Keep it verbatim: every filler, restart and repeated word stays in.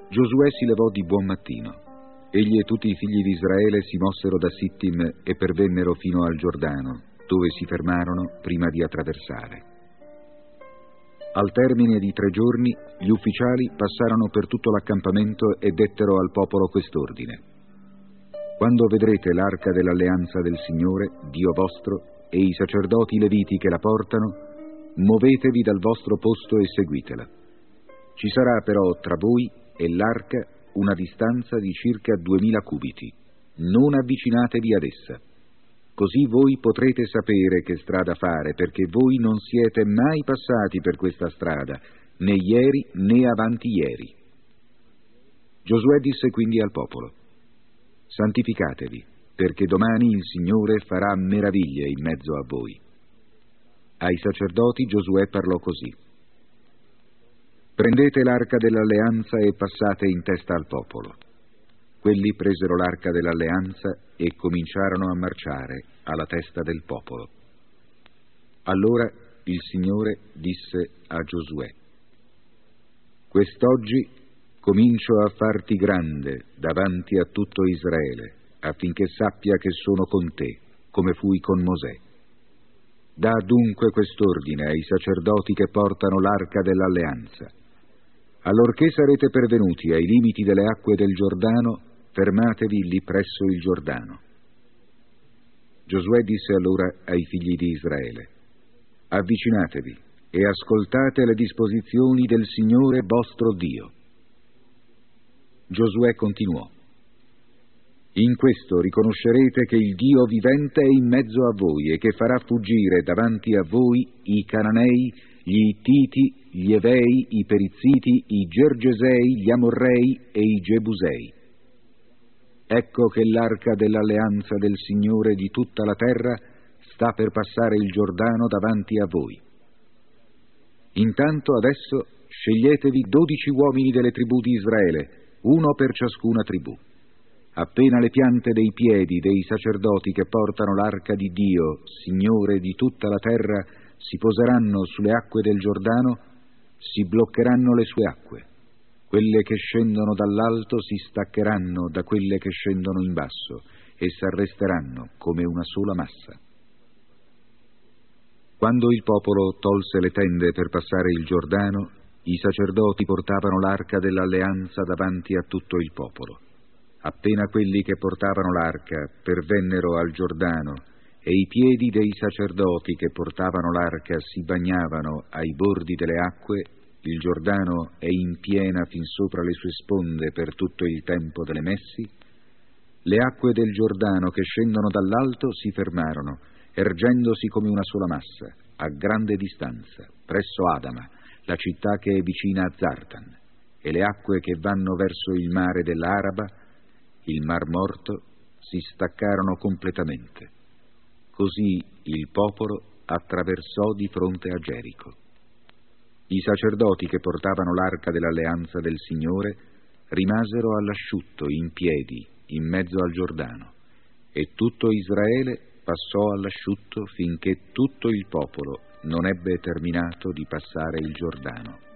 Giosuè si levò di buon mattino. Egli e tutti i figli di Israele si mossero da Sittim e pervennero fino al Giordano, dove si fermarono prima di attraversare. Al termine di tre giorni, gli ufficiali passarono per tutto l'accampamento e dettero al popolo quest'ordine: quando vedrete l'arca dell'alleanza del Signore, Dio vostro, e i sacerdoti leviti che la portano, muovetevi dal vostro posto e seguitela. Ci sarà però tra voi e l'arca una distanza di circa duemila cubiti. Non avvicinatevi ad essa. Così voi potrete sapere che strada fare, perché voi non siete mai passati per questa strada, né ieri né avanti ieri. Giosuè disse quindi al popolo: santificatevi, perché domani il Signore farà meraviglie in mezzo a voi. Ai sacerdoti Giosuè parlò così: prendete l'arca dell'alleanza e passate in testa al popolo. Quelli presero l'arca dell'alleanza e cominciarono a marciare alla testa del popolo. Allora il Signore disse a Giosuè: quest'oggi comincio a farti grande davanti a tutto Israele, affinché sappia che sono con te, come fui con Mosè. Dà dunque quest'ordine ai sacerdoti che portano l'arca dell'alleanza: allorché sarete pervenuti ai limiti delle acque del Giordano, fermatevi lì presso il Giordano. Giosuè disse allora ai figli di Israele: avvicinatevi e ascoltate le disposizioni del Signore vostro Dio. Giosuè continuò: in questo riconoscerete che il Dio vivente è in mezzo a voi e che farà fuggire davanti a voi i Cananei, gli Ittiti, gli Evei, i Perizziti, i Gergesei, gli Amorrei e i Gebusei. Ecco che l'arca dell'alleanza del Signore di tutta la terra sta per passare il Giordano davanti a voi. Intanto adesso sceglietevi dodici uomini delle tribù di Israele, uno per ciascuna tribù. Appena le piante dei piedi dei sacerdoti che portano l'arca di Dio, Signore di tutta la terra, si poseranno sulle acque del Giordano, si bloccheranno le sue acque. Quelle che scendono dall'alto si staccheranno da quelle che scendono in basso e s'arresteranno come una sola massa. Quando il popolo tolse le tende per passare il Giordano, i sacerdoti portavano l'arca dell'alleanza davanti a tutto il popolo. Appena quelli che portavano l'arca pervennero al Giordano e i piedi dei sacerdoti che portavano l'arca si bagnavano ai bordi delle acque, il Giordano è in piena fin sopra le sue sponde per tutto il tempo delle messi, le acque del Giordano che scendono dall'alto si fermarono, ergendosi come una sola massa, a grande distanza, presso Adama, la città che è vicina a Zartan, e le acque che vanno verso il mare dell'Araba, il Mar Morto, si staccarono completamente. Così il popolo attraversò di fronte a Gerico. I sacerdoti che portavano l'arca dell'alleanza del Signore rimasero all'asciutto in piedi in mezzo al Giordano, e tutto Israele passò all'asciutto finché tutto il popolo non ebbe terminato di passare il Giordano.